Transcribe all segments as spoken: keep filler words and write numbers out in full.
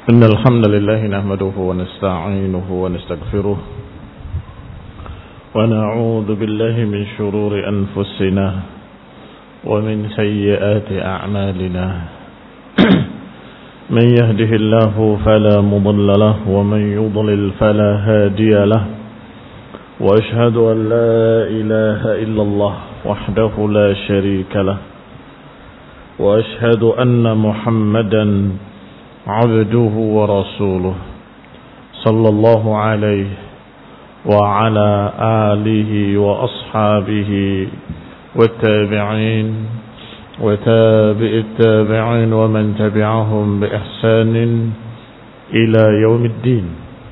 إن الحمد لله نحمده ونستعينه ونستغفره ونعوذ بالله من شرور أنفسنا ومن سيئات أعمالنا من يهده الله فلا مضل له ومن يضلل فلا هادي له وأشهد أن لا إله إلا الله وحده لا شريك له وأشهد أن محمدا عبده ورسوله صلى الله عليه وعلى آله وأصحابه والتابعين وتابع التابعين ومن تبعهم بإحسان إلى يوم الدين.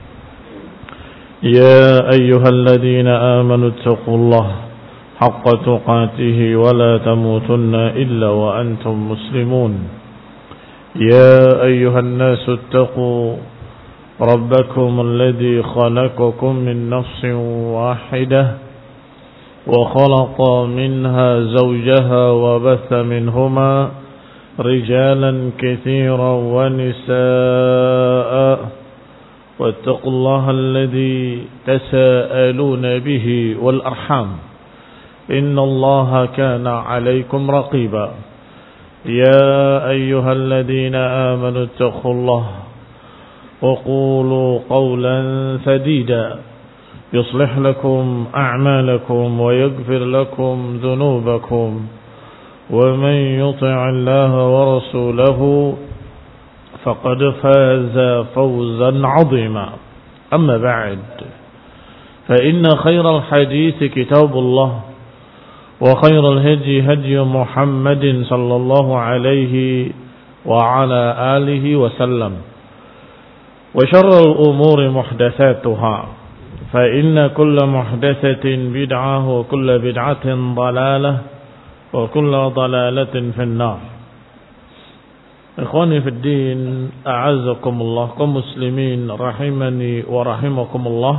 يا أيها الذين آمنوا اتقوا الله حق تقاته ولا تموتن إلا وأنتم مسلمون. يا أيها الناس اتقوا ربكم الذي خلقكم من نفس واحدة وخلق منها زوجها وبث منهما رجالا كثيرا ونساء واتقوا الله الذي تساءلون به والأرحام إن الله كان عليكم رقيبا. يا أيها الذين آمنوا اتقوا الله وقولوا قولا سديدا يصلح لكم أعمالكم ويغفر لكم ذنوبكم ومن يطع الله ورسوله فقد فاز فوزا عظيما. أما بعد فإن خير الحديث كتاب الله وخير الهدي هدي محمد صلى الله عليه وعلى آله وسلم وشر الأمور محدثاتها فإن كل محدثة بدعة وكل بدعة ضلالة وكل ضلالة في النار. إخواني في الدين أعزكم الله كمسلمين رحمني ورحمكم الله.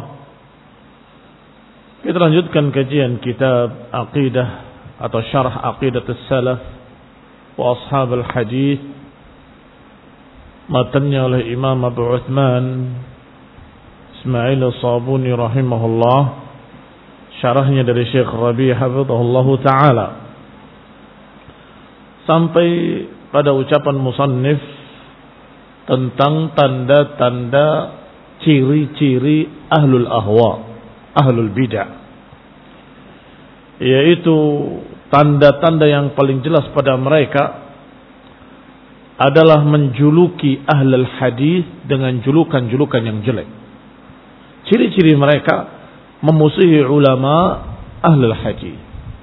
Kita lanjutkan kajian kitab Aqidah atau Syarah Aqidah As-Salaf wa Ashab Al-Hadith, matanya oleh Imam Abu Uthman Ismail As-Sabuni rahimahullah, syarahnya dari Syekh Rabi' hafizahullah ta'ala, sampai pada ucapan musannif tentang tanda-tanda ciri-ciri ahlul ahwa, ahlul bid'ah, yaitu tanda-tanda yang paling jelas pada mereka adalah menjuluki ahlul hadis dengan julukan-julukan yang jelek. Ciri-ciri mereka memusuhi ulama ahlul hadis.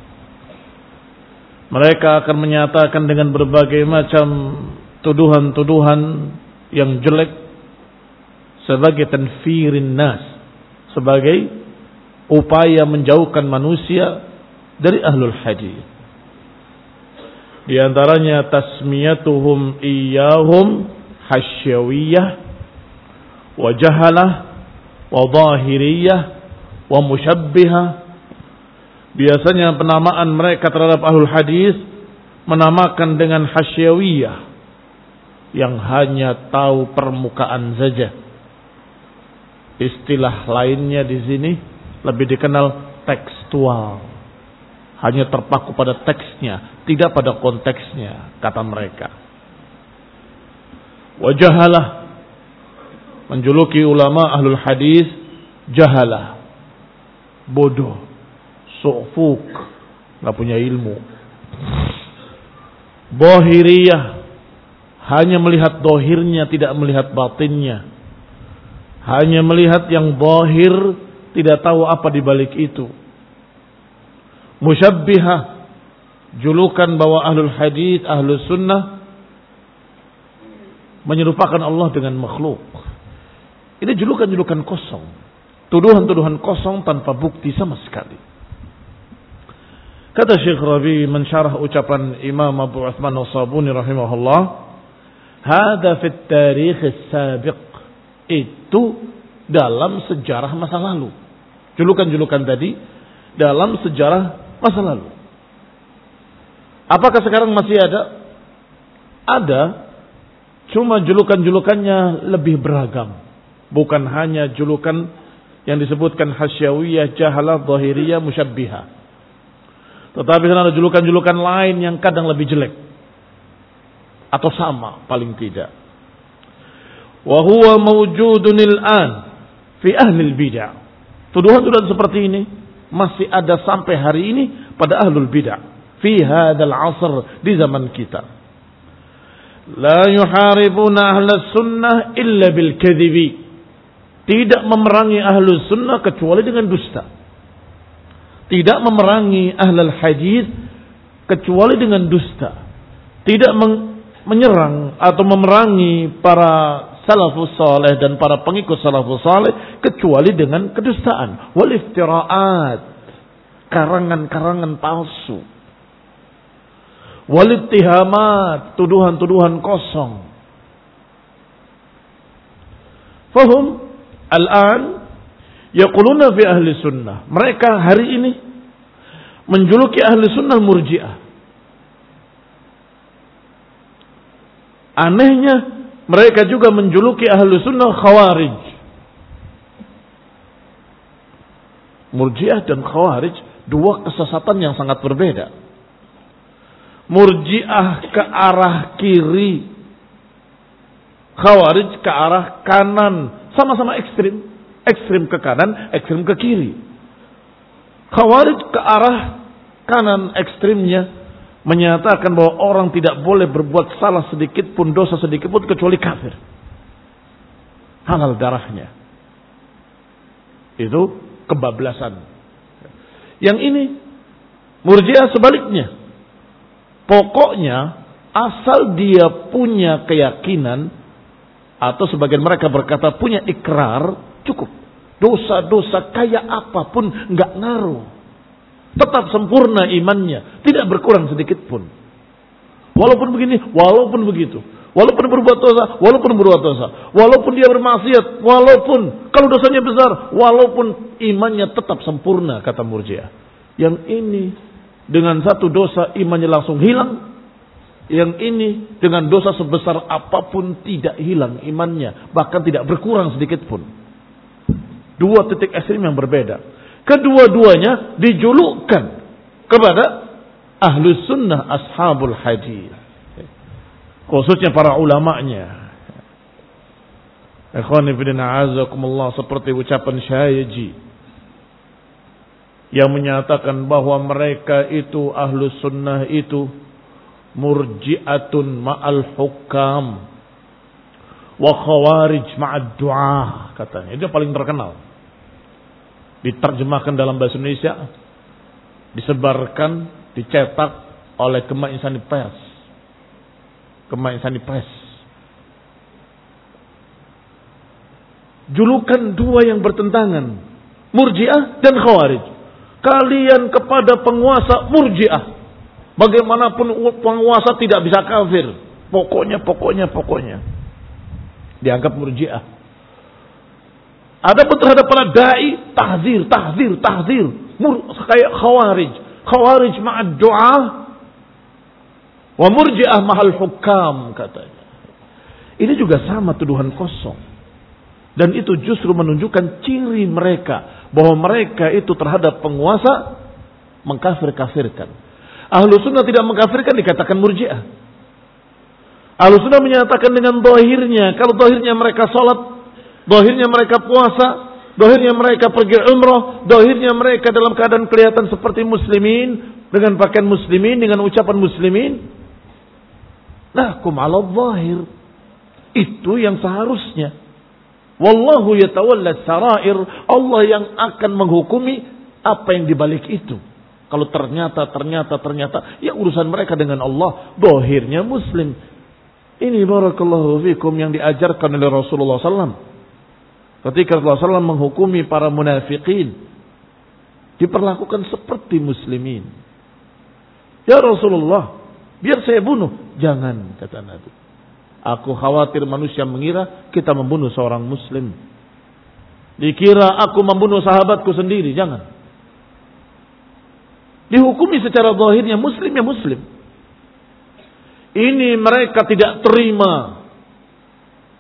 Mereka akan menyatakan dengan berbagai macam tuduhan-tuduhan yang jelek sebagai tanfirin nas, sebagai upaya menjauhkan manusia dari ahlul hadis. Di antaranya tasmiyatuhum iyyahum hasyawiyah wa jahalah wa zahiriyah wa musyabbihah. Biasanya penamaan mereka terhadap ahlul hadis menamakan dengan hasyawiyah, yang hanya tahu permukaan saja. Istilah lainnya di sini lebih dikenal tekstual, hanya terpaku pada teksnya, tidak pada konteksnya, kata mereka. Wajahalah, menjuluki ulama ahlul hadis jahalah, bodoh, su'fuk, nggak punya ilmu. Zahiriyah, hanya melihat dohirnya, tidak melihat batinnya, hanya melihat yang zahir, tidak tahu apa di balik itu. Musyabbihah, julukan bahwa ahlul hadis, ahlus sunnah menyerupakan Allah dengan makhluk. Ini julukan-julukan kosong, tuduhan-tuduhan kosong tanpa bukti sama sekali. Kata Syekh Rabi mensyarah ucapan Imam Abu Uthman As-Sabuni rahimahullah, "Hada fit tarikh as-sabiq." Itu dalam sejarah masa lalu. Julukan-julukan tadi dalam sejarah masa lalu. Apakah sekarang masih ada? Ada, Cuma julukan-julukannya lebih beragam. Bukan hanya julukan yang disebutkan hasyawiyah, jahalah, zahiriyah, musyabbihah. Tetapi ada julukan-julukan lain yang kadang lebih jelek. Atau sama paling tidak. Wa huwa mawjudun al-an fi ahli al-bid'ah. Tuduhan-tuduhan seperti ini masih ada sampai hari ini pada ahlul bid'ah. Fi hadzal 'asr, di zaman kita. La yuharibuna ahlus sunnah illa bil kadhibi. Tidak memerangi ahlus sunnah kecuali dengan dusta. Tidak memerangi ahlul hadis kecuali dengan dusta. Tidak menyerang atau memerangi para salafus saleh dan para pengikut salafus saleh kecuali dengan kedustaan, wal iftiraat, karangan-karangan palsu. Walittihamat, tuduhan-tuduhan kosong. Fahum al-an yaquluna fi ahli sunnah. Mereka hari ini menjuluki ahli sunnah murji'ah. Anehnya mereka juga menjuluki ahli sunnah khawarij. Murji'ah dan khawarij dua kesesatan yang sangat berbeda. Murji'ah ke arah kiri, khawarij ke arah kanan, sama-sama ekstrim, ekstrim ke kanan, ekstrim ke kiri. Khawarij ke arah kanan ekstrimnya menyatakan bahwa orang tidak boleh berbuat salah sedikit pun, dosa sedikit pun kecuali kafir, halal darahnya. Itu kebablasan. Yang ini Murji'ah sebaliknya. Pokoknya asal dia punya keyakinan, atau sebagian mereka berkata punya ikrar, cukup. Dosa-dosa kayak apapun nggak ngaruh. Tetap sempurna imannya, tidak berkurang sedikit pun. Walaupun begini, walaupun begitu. Walaupun berbuat dosa, walaupun berbuat dosa. Walaupun dia bermaksiat, walaupun kalau dosanya besar, walaupun imannya tetap sempurna, kata Murji'ah. Yang ini dengan satu dosa imannya langsung hilang. Yang ini dengan dosa sebesar apapun tidak hilang imannya, bahkan tidak berkurang sedikit pun. Dua titik ekstrim yang berbeda. Kedua-duanya dijulukkan kepada ahlus sunnah ashabul hadis, khususnya para ulamanya. Ikhwani fillah azakumullah, seperti ucapan Syaiji yang menyatakan bahwa mereka itu ahlus sunnah itu murji'atun ma'al hukam wa khawarij ma'ad du'ah, katanya. Itu paling terkenal. Diterjemahkan dalam bahasa Indonesia, disebarkan, dicetak oleh Gema Insani Press. Gema Insani Press. Julukan dua yang bertentangan, Murji'ah dan Khawarij. Kalian kepada penguasa Murji'ah, bagaimanapun penguasa tidak bisa kafir. Pokoknya, pokoknya, pokoknya. Dianggap Murji'ah. Adapun terhadap para da'i, tahzir, tahzir, tahzir. Kayak Khawarij. Khawarij ma'ad du'a. Wa Murji'ah ma'al hukam, katanya. Ini juga sama tuduhan kosong. Dan itu justru menunjukkan ciri mereka. Bahwa mereka itu terhadap penguasa mengkafir-kafirkan. Ahlus sunnah tidak mengkafirkan, dikatakan Murji'ah. Ahlus sunnah menyatakan dengan zahirnya. Kalau zahirnya mereka salat, zahirnya mereka puasa, zahirnya mereka pergi umrah, zahirnya mereka dalam keadaan kelihatan seperti muslimin, dengan pakaian muslimin, dengan ucapan muslimin. Nahkum ala zahir. Itu yang seharusnya. Wallahu yatawalla sarair. Allah yang akan menghukumi apa yang dibalik itu. Kalau ternyata, ternyata, ternyata, ya urusan mereka dengan Allah. Zahirnya muslim. Ini barakallahu fikum yang diajarkan oleh Rasulullah sallallahu alaihi wasallam. Ketika Rasulullah sallallahu alaihi wasallam menghukumi para munafikin, diperlakukan seperti muslimin. Ya Rasulullah, biar saya bunuh. Jangan, kata Nabi. Aku khawatir manusia mengira kita membunuh seorang muslim. Dikira aku membunuh sahabatku sendiri. Jangan. Dihukumi secara zahirnya muslim ya muslim. Ini mereka tidak terima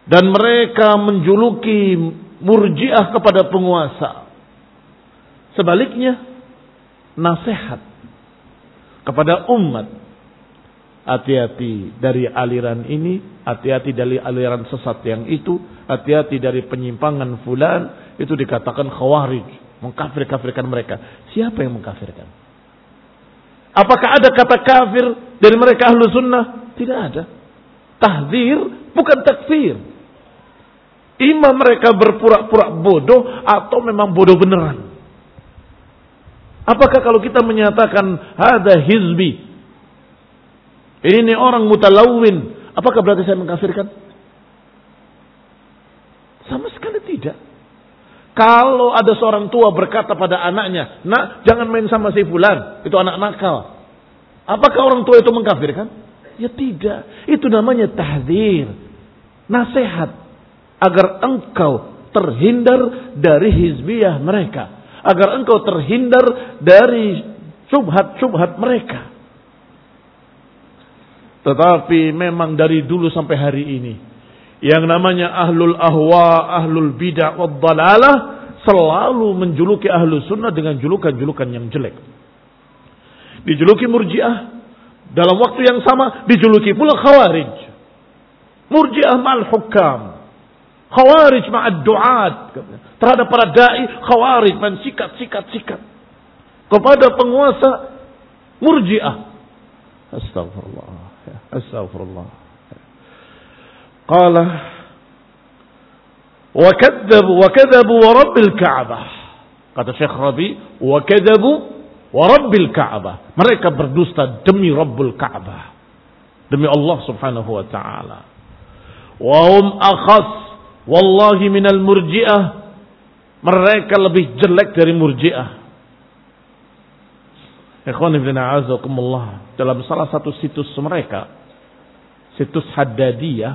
Dan mereka menjuluki murjiah kepada penguasa. Sebaliknya, nasihat kepada umat. Hati-hati dari aliran ini, hati-hati dari aliran sesat yang itu, hati-hati dari penyimpangan fulan, itu dikatakan khawarij, mengkafir-kafirkan mereka. Siapa yang mengkafirkan? Apakah ada kata kafir dari mereka ahlu sunnah? Tidak ada. Tahdzir bukan takfir. Imam mereka berpura-pura bodoh atau memang bodoh beneran. Apakah kalau kita menyatakan hada hizbi, ini orang mutalawin, apakah berarti saya mengkafirkan? Sama sekali tidak. Kalau ada seorang tua berkata pada anaknya, nak jangan main sama si fulan, itu anak nakal. Apakah orang tua itu mengkafirkan? Ya tidak. Itu namanya tahdzir, nasihat agar engkau terhindar dari hizbiyah mereka, agar engkau terhindar dari syubhat-syubhat mereka. Tetapi memang dari dulu sampai hari ini, yang namanya ahlul ahwa, ahlul bid'ah wad dhalalah selalu menjuluki ahlus sunnah dengan julukan-julukan yang jelek. Dijuluki murjiah, dalam waktu yang sama dijuluki pula khawarij. Murjiah ma'al hukam, khawarij ma'ad du'at. Terhadap para da'i, khawarij man sikat, sikat, sikat. Kepada penguasa, murjiah. Astagfirullah. Astagfirullah. Qala wa kadzabu wa kadzabu wa rabbil ka'bah. Kata Syekh Rabi, wa kadzabu wa rabbil ka'bah. Mereka berdusta demi Rabbul Ka'bah, demi Allah Subhanahu wa taala. Wa hum akhas wallahi minal murji'ah. Mereka lebih jelek dari murji'ah. Ikhwan ibn a'azakumullah, dalam salah satu situs mereka, situs Haddadiyah,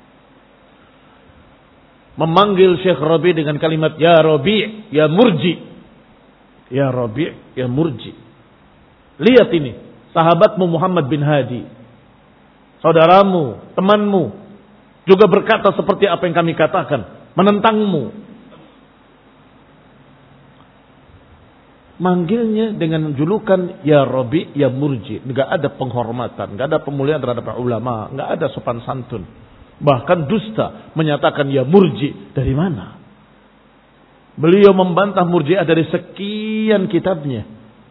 memanggil Syekh Rabi dengan kalimat ya Rabi, ya murji. Ya Rabi, ya murji. Lihat ini, sahabatmu Muhammad bin Hadi, saudaramu, temanmu, juga berkata seperti apa yang kami katakan, menentangmu. Manggilnya dengan julukan ya Rabi, ya murji. Enggak ada penghormatan, enggak ada pemuliaan terhadap ulama, enggak ada sopan santun. Bahkan dusta menyatakan ya murji. Dari mana? Beliau membantah murji'ah dari sekian kitabnya.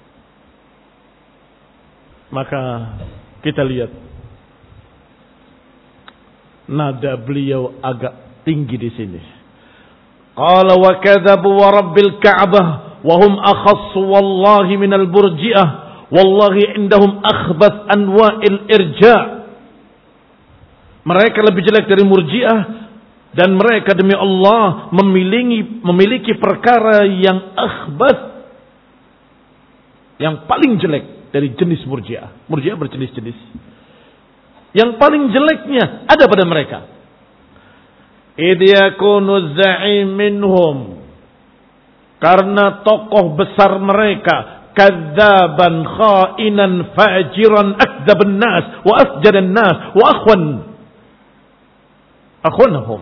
Maka kita lihat nada beliau agak tinggi di sini. Qala wa kadzabu wa rabbil ka'bah وهم أخص والله من البرجئة والله عندهم أخبث أنواع الإرجاء. Mereka lebih jelek dari murji'ah, dan mereka demi Allah memiliki memiliki perkara yang akhbath, yang paling jelek dari jenis murji'ah. Murji'ah berjenis-jenis. Yang paling jeleknya ada pada mereka. Idh yakunu za'im minhum, karena tokoh besar mereka kadzaban khainan fajiran akdzaban nas wa afjadan nas wa akhwan akhwanhum.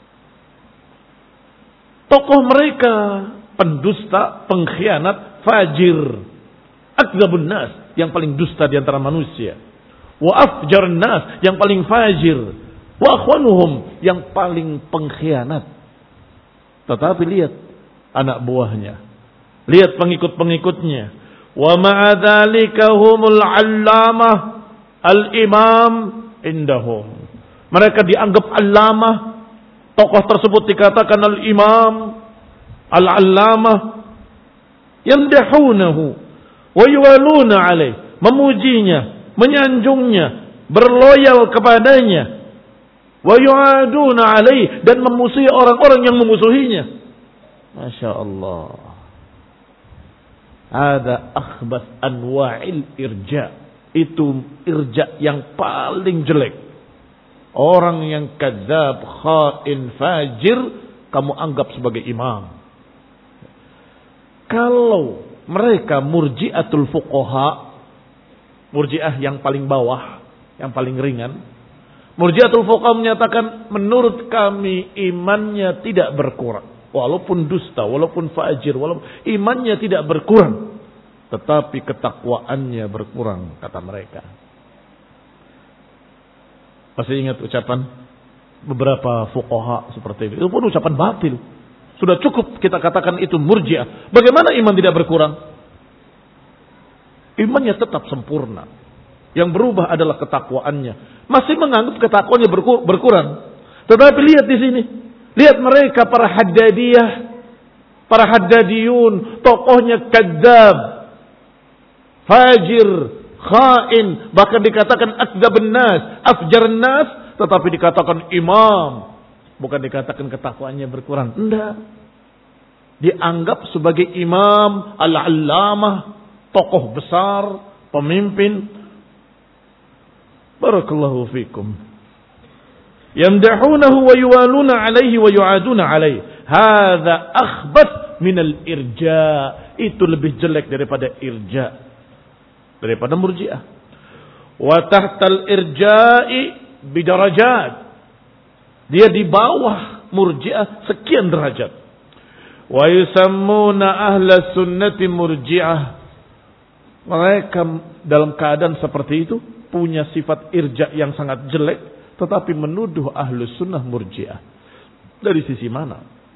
Tokoh mereka pendusta, pengkhianat, fajir, akdzabun nas, yang paling dusta di antara manusia, wa afjaran nas, yang paling fajir, wa akhwanuhum, yang paling pengkhianat. Tetapi lihat anak buahnya, lihat pengikut-pengikutnya. Wa ma'a dzalika humul 'allamah al-imam indahum. Mereka dianggap allamah. Tokoh tersebut dikatakan al-imam, al-allamah. Yamdahunahu wa yuwaluna alaih, memujinya, menyanjungnya, berloyal kepadanya. Wa yu'aduna alaih, dan memusuhi orang-orang yang memusuhinya. Masya Allah. Ada akhbas anwa'il irja. Itu irja yang paling jelek. Orang yang kadzab, khain, fajir, kamu anggap sebagai imam. Kalau mereka murji'atul fuqaha, murji'ah yang paling bawah, yang paling ringan, Murji'atul fuqaha menyatakan menurut kami imannya tidak berkurang. Walaupun dusta, walaupun fajir, walaupun imannya tidak berkurang. Tetapi ketakwaannya berkurang, kata mereka. Masih ingat ucapan beberapa fuqaha seperti itu? Itu pun ucapan batil. Sudah cukup kita katakan itu murji'ah. Bagaimana iman tidak berkurang? Imannya tetap sempurna. Yang berubah adalah ketakwaannya. Masih menganggap ketakwaannya berkur- berkurang. Tetapi lihat di sini. Lihat mereka para haddadiyah. Para haddadiyun. Tokohnya kadzab. Fajir. Khain. Bahkan dikatakan akdzabun nas. Afjarun nas. Tetapi dikatakan imam. Bukan dikatakan ketakwaannya berkurang. Tidak. Dianggap sebagai imam. Al-allamah. Tokoh besar. Pemimpin. Barakallahu fikum. Yamdahunahu wa yuwaluna alaihi wa yu'aduna alaihi. Hadza akhbath min al-irja. Itu lebih jelek daripada irja. Daripada murji'ah. Wa tahtal irja'i bidarajat. Dia di bawah murji'ah sekian derajat. Wa yusammuna ahla sunnati murji'ah. Mereka dalam keadaan seperti itu punya sifat irja yang sangat jelek, tetapi menuduh ahlus sunnah murji'ah. Dari sisi mana?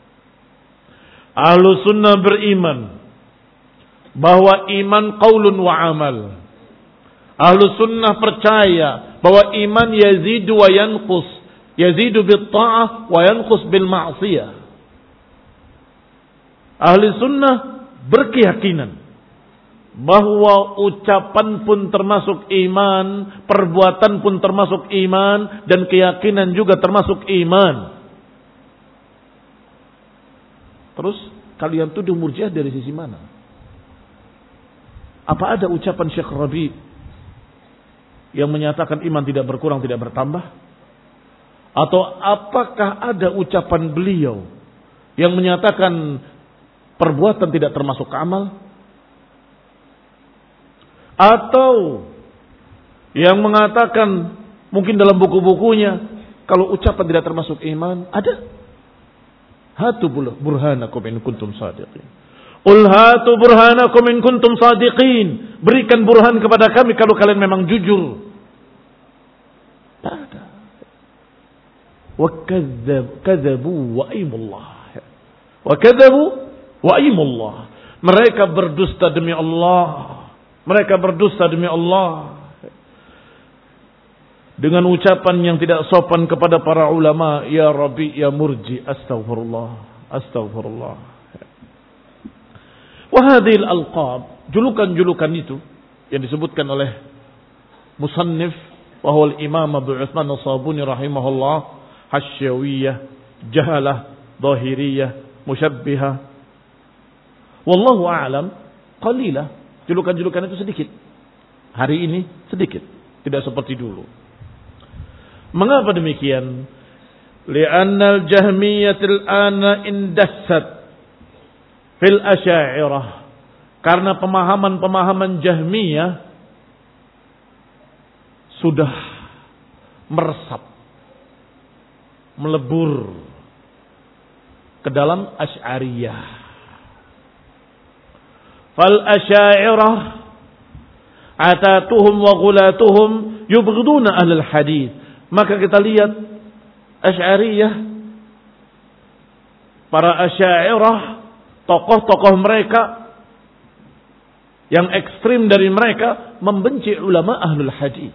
Ahlus sunnah beriman bahwa iman qaulun wa amal. Ahlus sunnah percaya bahwa iman yazidu wa yanqus, yazidu bil ta'ah wa yanqus bil ma'siyah. Ahlus sunnah berkeyakinan bahwa ucapan pun termasuk iman, perbuatan pun termasuk iman, dan keyakinan juga termasuk iman. Terus kalian tuduh murji'ah dari sisi mana? Apa ada ucapan Syekh Rabi yang menyatakan iman tidak berkurang, tidak bertambah? Atau apakah ada ucapan beliau yang menyatakan perbuatan tidak termasuk amal? Atau yang mengatakan mungkin dalam buku-bukunya kalau ucapan tidak termasuk iman? Ada. Hatu burhanakum in kuntum sadiqin. Qul hatu burhanakum in kuntum sadiqin. Berikan burhan kepada kami kalau kalian memang jujur. Tak ada. Wa kadzabu wa aimullah. Wa kadzabu wa aimullah. Mereka berdusta demi Allah. Mereka berdusta demi Allah. Dengan ucapan yang tidak sopan kepada para ulama. Ya Rabbi, ya Murji. Astaghfirullah. Astaghfirullah. Wahadil alqab. Julukan-julukan itu. Yang disebutkan oleh Musannif. Wahwal Imam Abu Uthman As-Sabuni rahimahullah. Hasyawiyah. Jahalah. Zahiriyah. Musyabbihah. Wallahu a'lam. Qalilah. Julukan-julukan itu sedikit. Hari ini sedikit. Tidak seperti dulu. Mengapa demikian? Li'anna al-jahmiyatil ana indassat fil asy'ariyah. Karena pemahaman-pemahaman Jahmiyah sudah meresap, melebur ke dalam Asy'ariyah. Fal asy'ariyah atatuhum wa ghulatuhum yubghiduna ahlul hadis. Maka kita lihat Asy'ariyah, para asy'ariyah, tokoh-tokoh mereka yang ekstrim dari mereka membenci ulama ahlul hadis.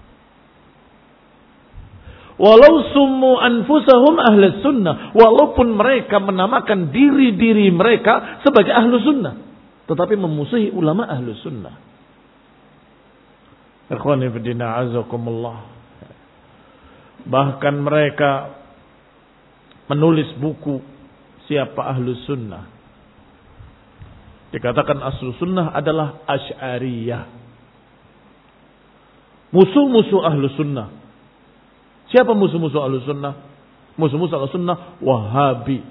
Walau summu anfusahum ahlus sunnah, walaupun mereka menamakan diri-diri mereka sebagai ahlus sunnah, tetapi memusuhi ulama ahlus sunnah. Ikhwani fillah azakumullah. Bahkan mereka menulis buku siapa ahlus sunnah. Dikatakan ahlus sunnah adalah Asy'ariyah. Musuh-musuh ahlus sunnah. Siapa musuh-musuh ahlus sunnah? Musuh-musuh ahlus sunnah Wahabi,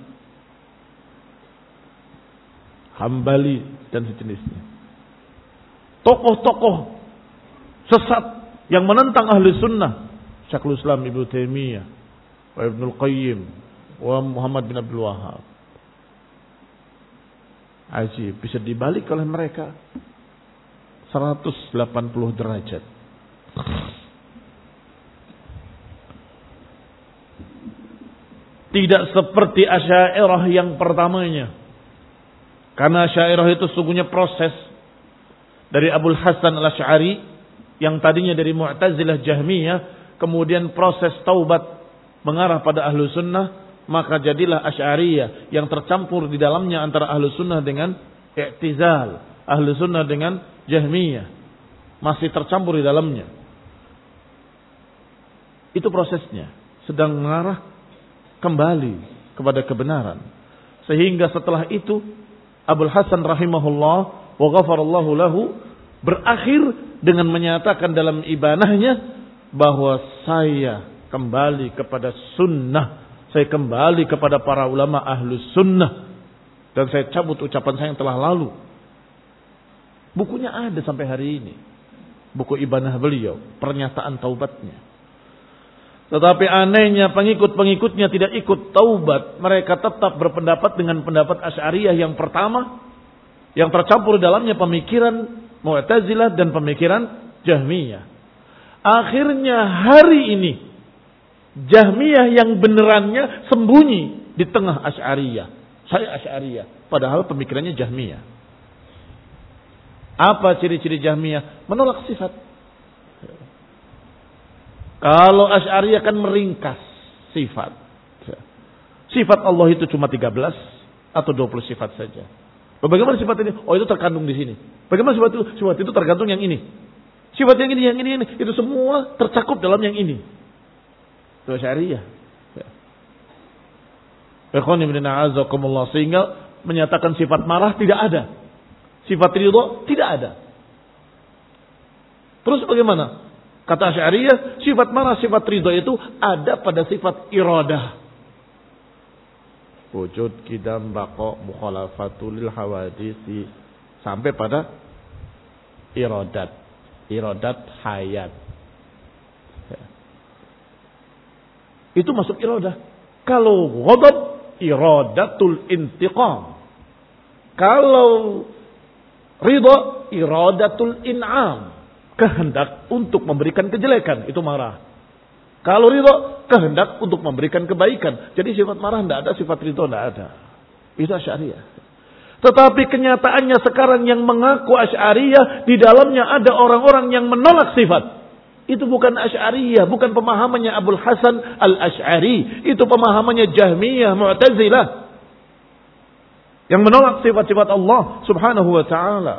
Hambali dan sejenisnya. Tokoh-tokoh sesat yang menentang ahli sunnah Syekhul Islam Ibnu Taimiyah, wa Ibnu Qayyim, wa Muhammad bin Abdul Wahhab. Ajib, bisa dibalik oleh mereka seratus delapan puluh derajat. Tidak seperti Asy'ariyah yang pertamanya. Karena Asy'ariyah itu sungguhnya proses dari Abul Hasan Al-Asy'ari yang tadinya dari Mu'tazilah Jahmiyah, kemudian proses taubat mengarah pada Ahlu Sunnah, maka jadilah Asy'ariyah yang tercampur di dalamnya antara Ahlu Sunnah dengan I'tizal, Ahlu Sunnah dengan Jahmiyah, masih tercampur di dalamnya. Itu prosesnya, sedang mengarah kembali kepada kebenaran. Sehingga setelah itu Abul Hasan rahimahullah wa ghafarallahu lahu berakhir dengan menyatakan dalam ibanahnya bahwa saya kembali kepada sunnah, saya kembali kepada para ulama ahlu sunnah, dan saya cabut ucapan saya yang telah lalu. Bukunya ada sampai hari ini, buku ibanah beliau, pernyataan taubatnya. Tetapi anehnya pengikut-pengikutnya tidak ikut taubat. Mereka tetap berpendapat dengan pendapat Asy'ariyah yang pertama, yang tercampur dalamnya pemikiran Mu'tazilah dan pemikiran Jahmiyah. Akhirnya hari ini Jahmiyah yang benerannya sembunyi di tengah Asy'ariyah. Saya Asy'ariyah, padahal pemikirannya Jahmiyah. Apa ciri-ciri Jahmiyah? Menolak sifat. Kalau Asy'ariyah kan meringkas sifat. Sifat Allah itu cuma tiga belas atau dua puluh sifat saja. Bagaimana sifat ini? Oh, itu terkandung di sini. Bagaimana sifat itu? Sifat itu tergantung yang ini. Sifat yang ini, yang ini, yang ini. Itu semua tercakup dalam yang ini. Itu Asy'ariyah. Ikhwani fillah azakumullah, sehingga menyatakan sifat marah tidak ada. Sifat ridha tidak ada. Terus bagaimana? Kata Asy'ariyah, sifat marah, sifat ridha itu ada pada sifat iradah. Wujud, qidam, baqa, mukhalafatul hawadisi, sampai pada iradat. Iradat hayat. Itu masuk iradah. Kalau ghadab, iradatul intiqam. Kalau ridha, iradatul in'am. Kehendak untuk memberikan kejelekan, itu marah. Kalau ridha, kehendak untuk memberikan kebaikan. Jadi sifat marah tidak ada, sifat ridha tidak ada. Itu Asy'ariyah. Tetapi kenyataannya sekarang yang mengaku Asy'ariyah, di dalamnya ada orang-orang yang menolak sifat. Itu bukan Asy'ariyah, bukan pemahamannya Abul Hasan Al-Asy'ari. Itu pemahamannya Jahmiyah, Mu'tazilah, yang menolak sifat-sifat Allah subhanahu wa ta'ala.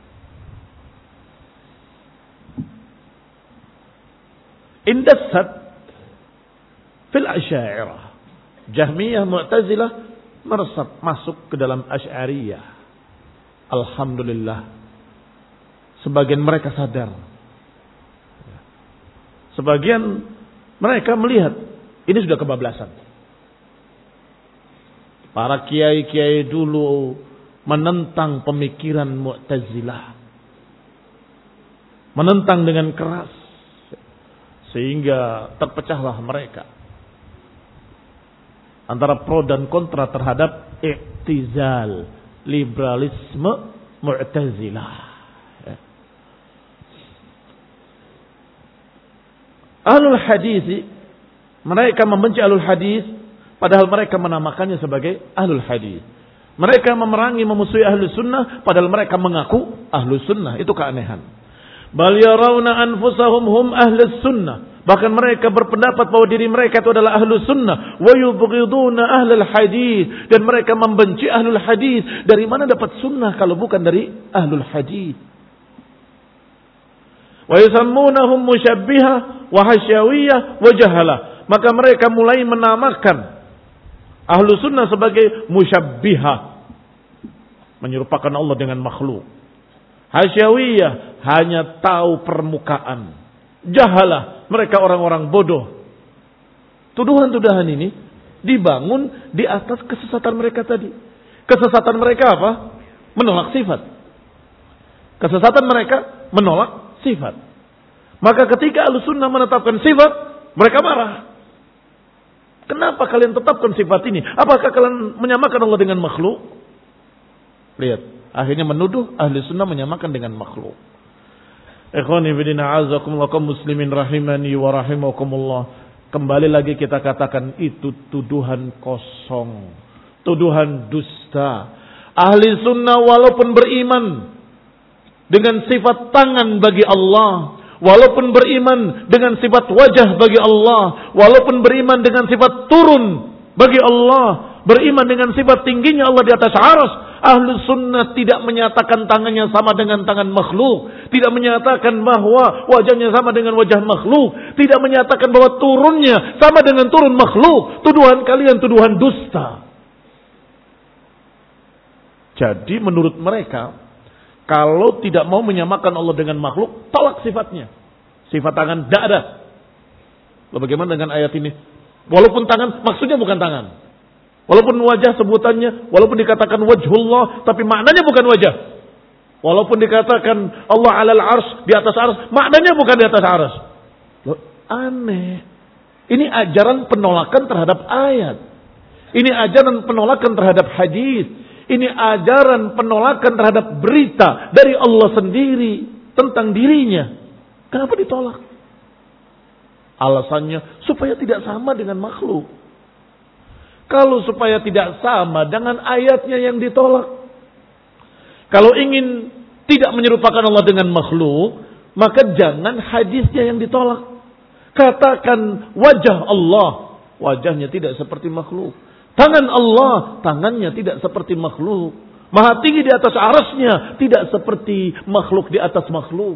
Indasat fil Asy'ariyah, Jahmiyah, Mu'tazilah meresap masuk ke dalam Asy'ariyah. Alhamdulillah, sebagian mereka sadar, sebagian mereka melihat ini sudah kebablasan. Para kiai-kiai dulu menentang pemikiran Mu'tazilah, menentang dengan keras, sehingga terpecahlah mereka antara pro dan kontra terhadap i'tizal, liberalisme Mu'tazilah. Ahlul hadis, mereka membenci ahlul hadis, padahal mereka menamakannya sebagai ahlul hadis. Mereka memerangi, memusuhi ahlus sunnah, padahal mereka mengaku ahlus sunnah. Itu keanehan. Bal yarawna anfusahum hum ahlus sunnah. Bahkan mereka berpendapat bahwa diri mereka itu adalah ahlus sunnah. Wa yubghiduna ahlul hadis. Dan mereka membenci ahlul hadis. Dari mana dapat sunnah kalau bukan dari ahlul hadis? Wa yusammunahum musyabbihah wa hasyawiyah wa jahalah. Maka mereka mulai menamakan ahlus sunnah sebagai musyabbihah, menyerupakan Allah dengan makhluk. Hasyawiyah, hanya tahu permukaan. Jahalah, mereka orang-orang bodoh. Tuduhan-tuduhan ini dibangun di atas kesesatan mereka tadi. Kesesatan mereka apa? Menolak sifat. Kesesatan mereka menolak sifat. Maka ketika Ahlus Sunnah menetapkan sifat, Mereka marah. Kenapa kalian tetapkan sifat ini? Apakah kalian menyamakan Allah dengan makhluk? Lihat, akhirnya menuduh ahli sunnah menyamakan dengan makhluk. Ikhwani fillah, a'azakumullah kaum muslimin rahimani wa rahimakumullah. Kembali lagi kita katakan itu tuduhan kosong, tuduhan dusta. Ahli sunnah walaupun beriman dengan sifat tangan bagi Allah, walaupun beriman dengan sifat wajah bagi Allah, walaupun beriman dengan sifat turun bagi Allah, beriman dengan sifat tingginya Allah di atas arsy, ahlu sunnah tidak menyatakan tangannya sama dengan tangan makhluk, tidak menyatakan bahwa wajahnya sama dengan wajah makhluk, tidak menyatakan bahwa turunnya sama dengan turun makhluk. Tuduhan kalian tuduhan dusta. Jadi menurut mereka, kalau tidak mau menyamakan Allah dengan makhluk, tolak sifatnya. Sifat tangan tidak ada. Lalu bagaimana dengan ayat ini? Walaupun tangan, maksudnya bukan tangan. Walaupun wajah sebutannya, walaupun dikatakan wajhullah, tapi maknanya bukan wajah. Walaupun dikatakan Allah alal arsy, di atas arsy, maknanya bukan di atas arsy. Loh, aneh. Ini ajaran penolakan terhadap ayat. Ini ajaran penolakan terhadap hadis. Ini ajaran penolakan terhadap berita dari Allah sendiri tentang dirinya. Kenapa ditolak? Alasannya supaya tidak sama dengan makhluk. Kalau supaya tidak sama dengan ayatnya yang ditolak. Kalau ingin tidak menyerupakan Allah dengan makhluk, maka jangan hadisnya yang ditolak. Katakan wajah Allah, wajahnya tidak seperti makhluk. Tangan Allah, tangannya tidak seperti makhluk. Maha tinggi di atas arasnya, tidak seperti makhluk di atas makhluk.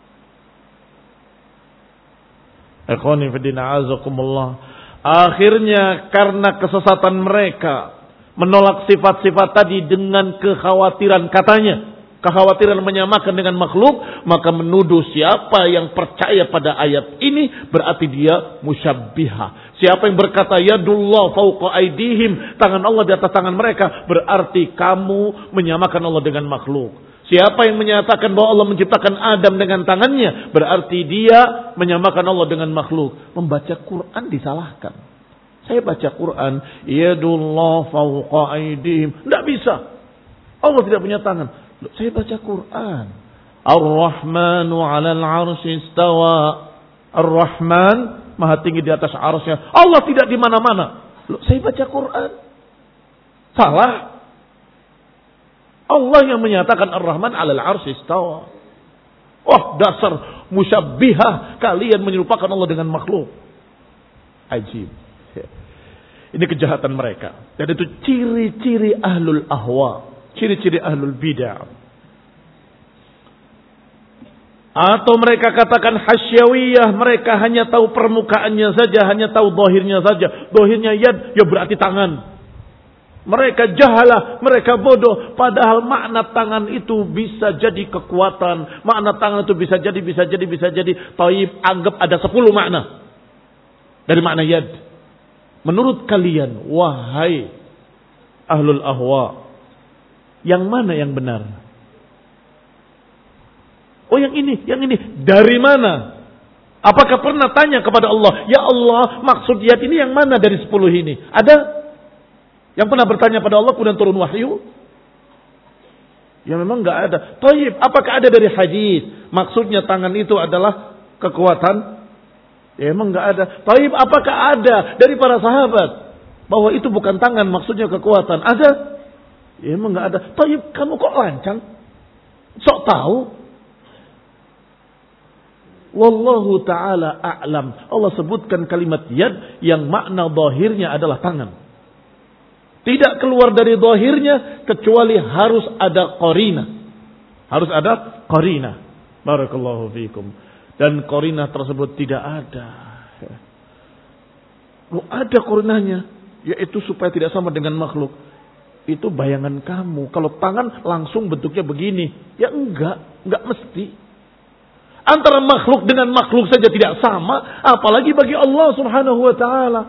Ikhwani fillah, a'azakumullah. Akhirnya karena kesesatan mereka menolak sifat-sifat tadi dengan kekhawatiran katanya, kekhawatiran menyamakan dengan makhluk, maka menuduh siapa yang percaya pada ayat ini berarti dia musyabbiha. Siapa yang berkata yadullah fauqa aidihim, tangan Allah di atas tangan mereka, berarti kamu menyamakan Allah dengan makhluk. Siapa yang menyatakan bahwa Allah menciptakan Adam dengan tangannya, berarti dia menyamakan Allah dengan makhluk. Membaca Quran disalahkan. Saya baca Quran, yadullah fauqa aidihim. Tidak bisa. Allah tidak punya tangan. Loh, saya baca Quran. Ar-Rahmanu 'alal 'arsy istawa. Ar-Rahman Maha tinggi di atas arsy-Nya. Allah tidak di mana-mana. Loh, saya baca Quran. Salah. Allah yang menyatakan Ar-Rahman 'alal 'arsy istawa. Wah, dasar musyabbihah, kalian menyerupakan Allah dengan makhluk. Ajib. Ini kejahatan mereka. Dan itu ciri-ciri ahlul ahwa, ciri-ciri ahlul bid'ah. Atau mereka katakan hasyawiyah, mereka hanya tahu permukaannya saja, hanya tahu zahirnya saja. Zahirnya yad, ya berarti tangan. Mereka jahalah, mereka bodoh. Padahal makna tangan itu bisa jadi kekuatan. Makna tangan itu bisa jadi, bisa jadi, bisa jadi. Taib, anggap ada sepuluh makna dari makna yad. Menurut kalian, wahai ahlul ahwa, yang mana yang benar? Oh yang ini, yang ini. Dari mana? Apakah pernah tanya kepada Allah, ya Allah, maksud yad ini yang mana dari sepuluh ini? Ada yang pernah bertanya pada Allah kemudian turun wahyu? Ya memang enggak ada. Taib, apakah ada dari hadis? Maksudnya tangan itu adalah kekuatan? Ya memang enggak ada. Taib, apakah ada dari para sahabat bahwa itu bukan tangan, maksudnya kekuatan? Ada? Ya memang enggak ada. Taib, kamu kok lancang? Sok tahu? Wallahu ta'ala a'lam. Allah sebutkan kalimat yad yang makna zahirnya adalah tangan. Tidak keluar dari zahirnya kecuali harus ada qarinah. Harus ada qarinah. Barakallahu fiikum. Dan qarinah tersebut tidak ada. Oh, ada qarinahnya, yaitu supaya tidak sama dengan makhluk. Itu bayangan kamu. Kalau tangan langsung bentuknya begini, ya enggak, enggak mesti. Antara makhluk dengan makhluk saja tidak sama, apalagi bagi Allah Subhanahu wa taala.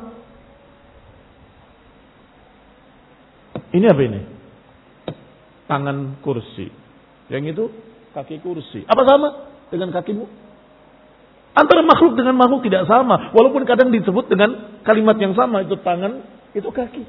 Ini apa ini? Tangan kursi. Yang itu kaki kursi. Apa sama dengan kakimu? Antara makhluk dengan makhluk tidak sama. Walaupun kadang disebut dengan kalimat yang sama. Itu tangan, itu kaki.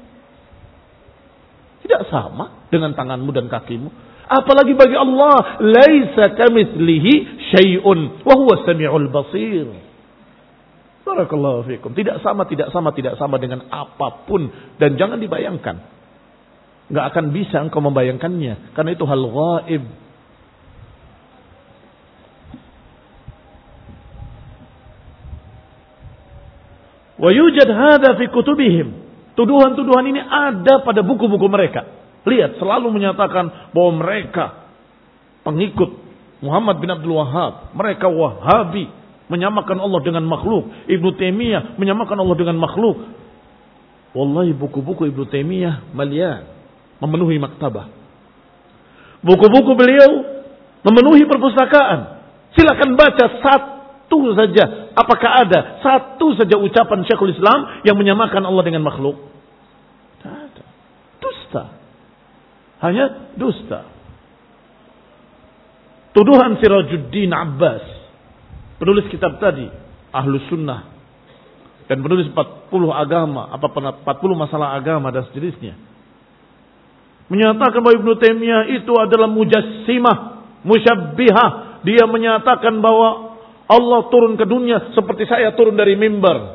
Tidak sama dengan tanganmu dan kakimu. Apalagi bagi Allah. Laisa kamitslihi syai'un. Wahuwa sami'ul basir. Barakallahu fikum. Tidak sama, tidak sama, tidak sama dengan apapun. Dan jangan dibayangkan. Nggak akan bisa engkau membayangkannya. Karena itu hal ghaib. Wa yujad hadza fi kutubihim. Tuduhan-tuduhan ini ada pada buku-buku mereka. Lihat, selalu menyatakan bahwa mereka pengikut Muhammad bin Abdul Wahhab, mereka Wahabi, menyamakan Allah dengan makhluk. Ibnu Taimiyah menyamakan Allah dengan makhluk. Wallahi buku-buku Ibnu Taimiyah malian, memenuhi maktabah. Buku-buku beliau memenuhi perpustakaan. Silakan baca satu Satu saja, apakah ada satu saja ucapan Syekhul Islam yang menyamakan Allah dengan makhluk? Tidak ada. Dusta. Hanya dusta. Tuduhan Sirajuddin Abbas, penulis kitab tadi, Ahlus Sunnah, dan penulis empat puluh agama, apa empat puluh masalah agama dan sejenisnya, menyatakan bahwa Ibnu Taimiyah itu adalah mujassimah, musyabbihah. Dia menyatakan bahwa Allah turun ke dunia seperti saya turun dari mimbar.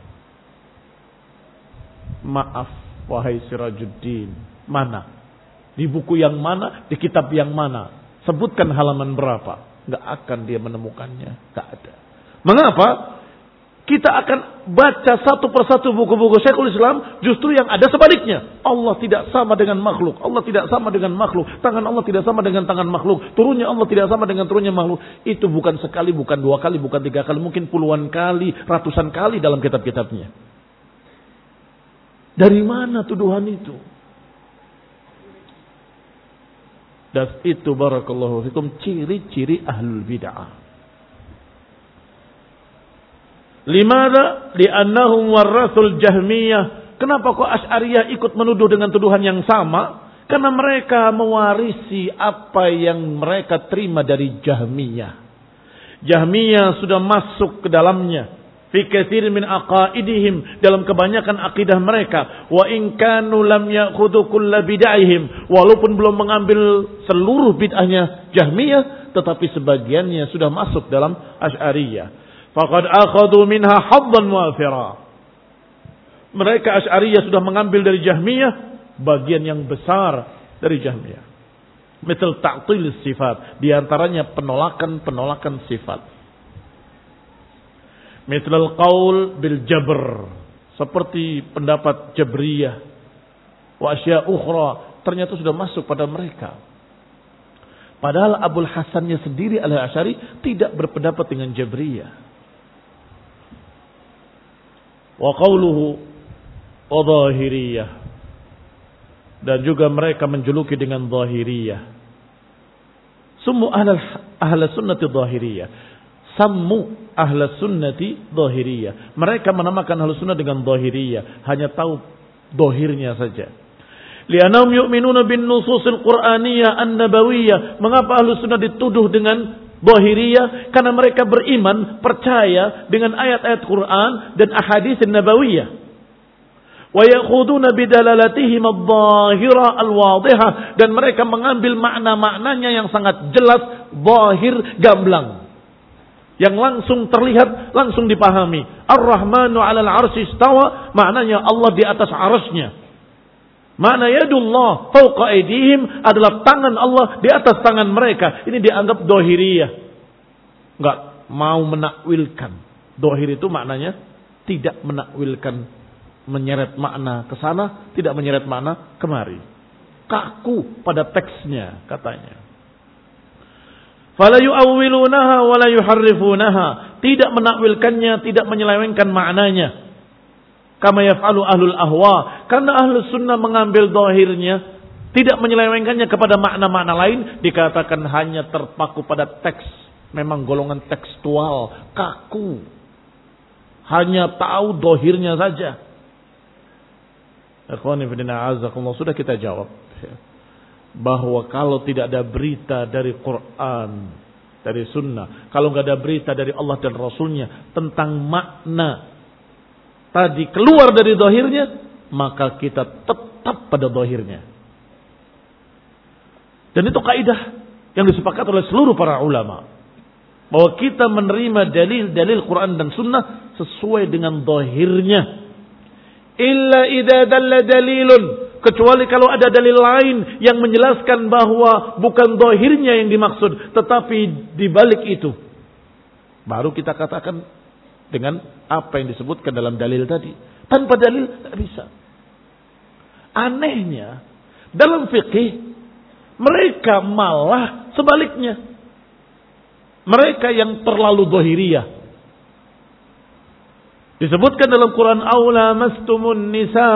Maaf, wahai Sirajuddin. Mana? Di buku yang mana? Di kitab yang mana? Sebutkan halaman berapa. Gak akan dia menemukannya. Gak ada. Mengapa? Kita akan baca satu persatu buku-buku Syekhul Islam. Justru yang ada sebaliknya. Allah tidak sama dengan makhluk. Allah tidak sama dengan makhluk. Tangan Allah tidak sama dengan tangan makhluk. Turunnya Allah tidak sama dengan turunnya makhluk. Itu bukan sekali, bukan dua kali, bukan tiga kali. Mungkin puluhan kali, ratusan kali dalam kitab-kitabnya. Dari mana tuduhan itu? Dan itu barakallahu fikum ciri-ciri ahlul bid'ah. Limada? Li'annahum warrathul jahmiyah. Kenapa kok Asy'ariyah ikut menuduh dengan tuduhan yang sama? Karena mereka mewarisi apa yang mereka terima dari Jahmiyah. Jahmiyah sudah masuk ke dalamnya. Fi katsir min aqaidihim, dalam kebanyakan akidah mereka. Wa in kanu lam ya'khudhu kull bid'ahim, walaupun belum mengambil seluruh bid'ahnya Jahmiyah, tetapi sebagiannya sudah masuk dalam Asy'ariyah. Faqad akhadhu minha haddan wafira. Mereka Asy'ariyah sudah mengambil dari Jahmiyah bagian yang besar dari Jahmiyah. Misal ta'til sifat, di antaranya penolakan-penolakan sifat. Misal qaul bil jabr, seperti pendapat Jabriyah. Wa asya' ukhra, ternyata sudah masuk pada mereka. Padahal Abul Hasannya sendiri Al-Asy'ari tidak berpendapat dengan Jabriyah. Wa qawluhu wa dhahiriyah, dan juga mereka menjuluki dengan dhahiriyah. Summu ahlal ahla sunnati dhahiriyah. Sammu ahla sunnati dhahiriyah. Mereka menamakan ahlu sunnah dengan dhahiriyah, hanya tahu dhahirnya saja. Li'annahum yu'minuna bin nususil qur'aniyah an-nabawiyah. Mengapa ahlu sunnah dituduh dengan Dhahiriyah? Karena mereka beriman, percaya dengan ayat-ayat Quran dan ahadits nabawiyah. Wa ya'khuduna bidalalatihim adh-dhahira al-wadihah, dan mereka mengambil makna-maknanya yang sangat jelas, zahir, gamblang, yang langsung terlihat, langsung dipahami. Ar-Rahmanu 'alal 'arsy istawa, maknanya Allah di atas 'arsy-Nya. Mana yadullah fawqa aydihim, adalah tangan Allah di atas tangan mereka. Ini dianggap dohiriyah. Enggak mau menakwilkan. Dohir itu maknanya tidak menakwilkan, menyeret makna ke sana, tidak menyeret makna kemari. Kaku pada teksnya katanya. Fala yu'awwilunaha wa la yuharrifunaha, tidak menakwilkannya, tidak menyelewengkan maknanya. Kama yaf'alu ahlul ahwa, karena ahlus sunnah mengambil zahirnya, tidak menyelewengkannya kepada makna-makna lain, dikatakan hanya terpaku pada teks. Memang golongan tekstual, kaku, hanya tahu zahirnya saja. Ikhwani fillah azakumullah, sudah kita jawab bahwa kalau tidak ada berita dari Quran, dari sunnah, kalau nggak ada berita dari Allah dan Rasulnya tentang makna tadi keluar dari zahirnya, maka kita tetap pada zahirnya. Dan itu kaidah yang disepakati oleh seluruh para ulama, bahwa kita menerima dalil-dalil Quran dan sunnah sesuai dengan zahirnya. Illa idza dalla dalilun, kecuali kalau ada dalil lain yang menjelaskan bahwa bukan zahirnya yang dimaksud, tetapi di balik itu, baru kita katakan dengan apa yang disebutkan dalam dalil tadi. Tanpa dalil tidak bisa. Anehnya, dalam fikih mereka malah sebaliknya. Mereka yang terlalu zahiriyah. Disebutkan dalam Quran, aula mastumun nisa,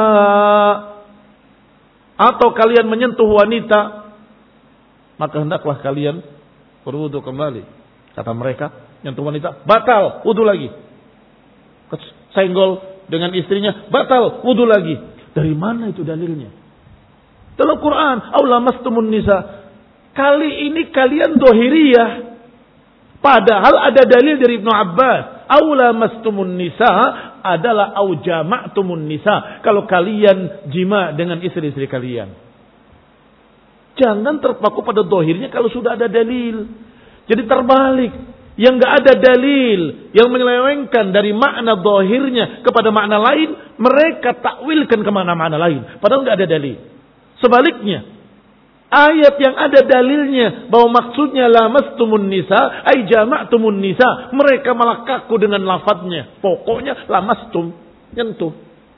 atau kalian menyentuh wanita, maka hendaklah kalian berwudu kembali. Kata mereka, nyentuh wanita batal, wudu lagi. Senggol dengan istrinya batal, wudu lagi. Dari mana itu dalilnya? Dalam Quran, aula mastumun nisa. Kali ini kalian zahiriyah. Padahal ada dalil dari Ibnu Abbas. Aula mastumun nisa adalah au jama'tumun nisa. Kalau kalian jima dengan istri-istri kalian. Jangan terpaku pada zahirnya kalau sudah ada dalil. Jadi terbalik. Yang enggak ada dalil, yang menyelewengkan dari makna zahirnya kepada makna lain, mereka takwilkan ke makna-makna lain. Padahal enggak ada dalil. Sebaliknya, ayat yang ada dalilnya bahwa maksudnya lamastumun nisa, ay jama'tumun nisa, mereka malah kaku dengan lafadznya. Pokoknya lamastum, nyentuh.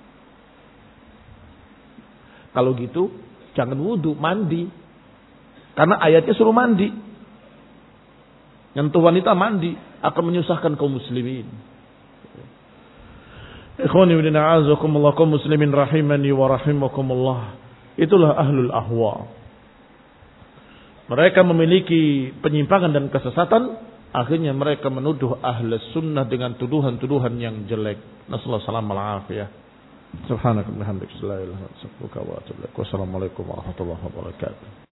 Kalau gitu, jangan wudu, mandi. Karena ayatnya suruh mandi. Nyentuh wanita mandi akan menyusahkan kaum muslimin. Ikhwani wa a'azakumullah, kaum muslimin rahimani wa rahimakumullah. Itulah ahlul ahwa. Mereka memiliki penyimpangan dan kesesatan, akhirnya mereka menuduh ahlus sunnah dengan tuduhan-tuduhan yang jelek. Nasallahu alaihi wasallam. Subhanakallahumma wa bihamdika, la ilaha illa anta, astaghfiruka wa atubu ilaik. Wassalamualaikum warahmatullahi wabarakatuh.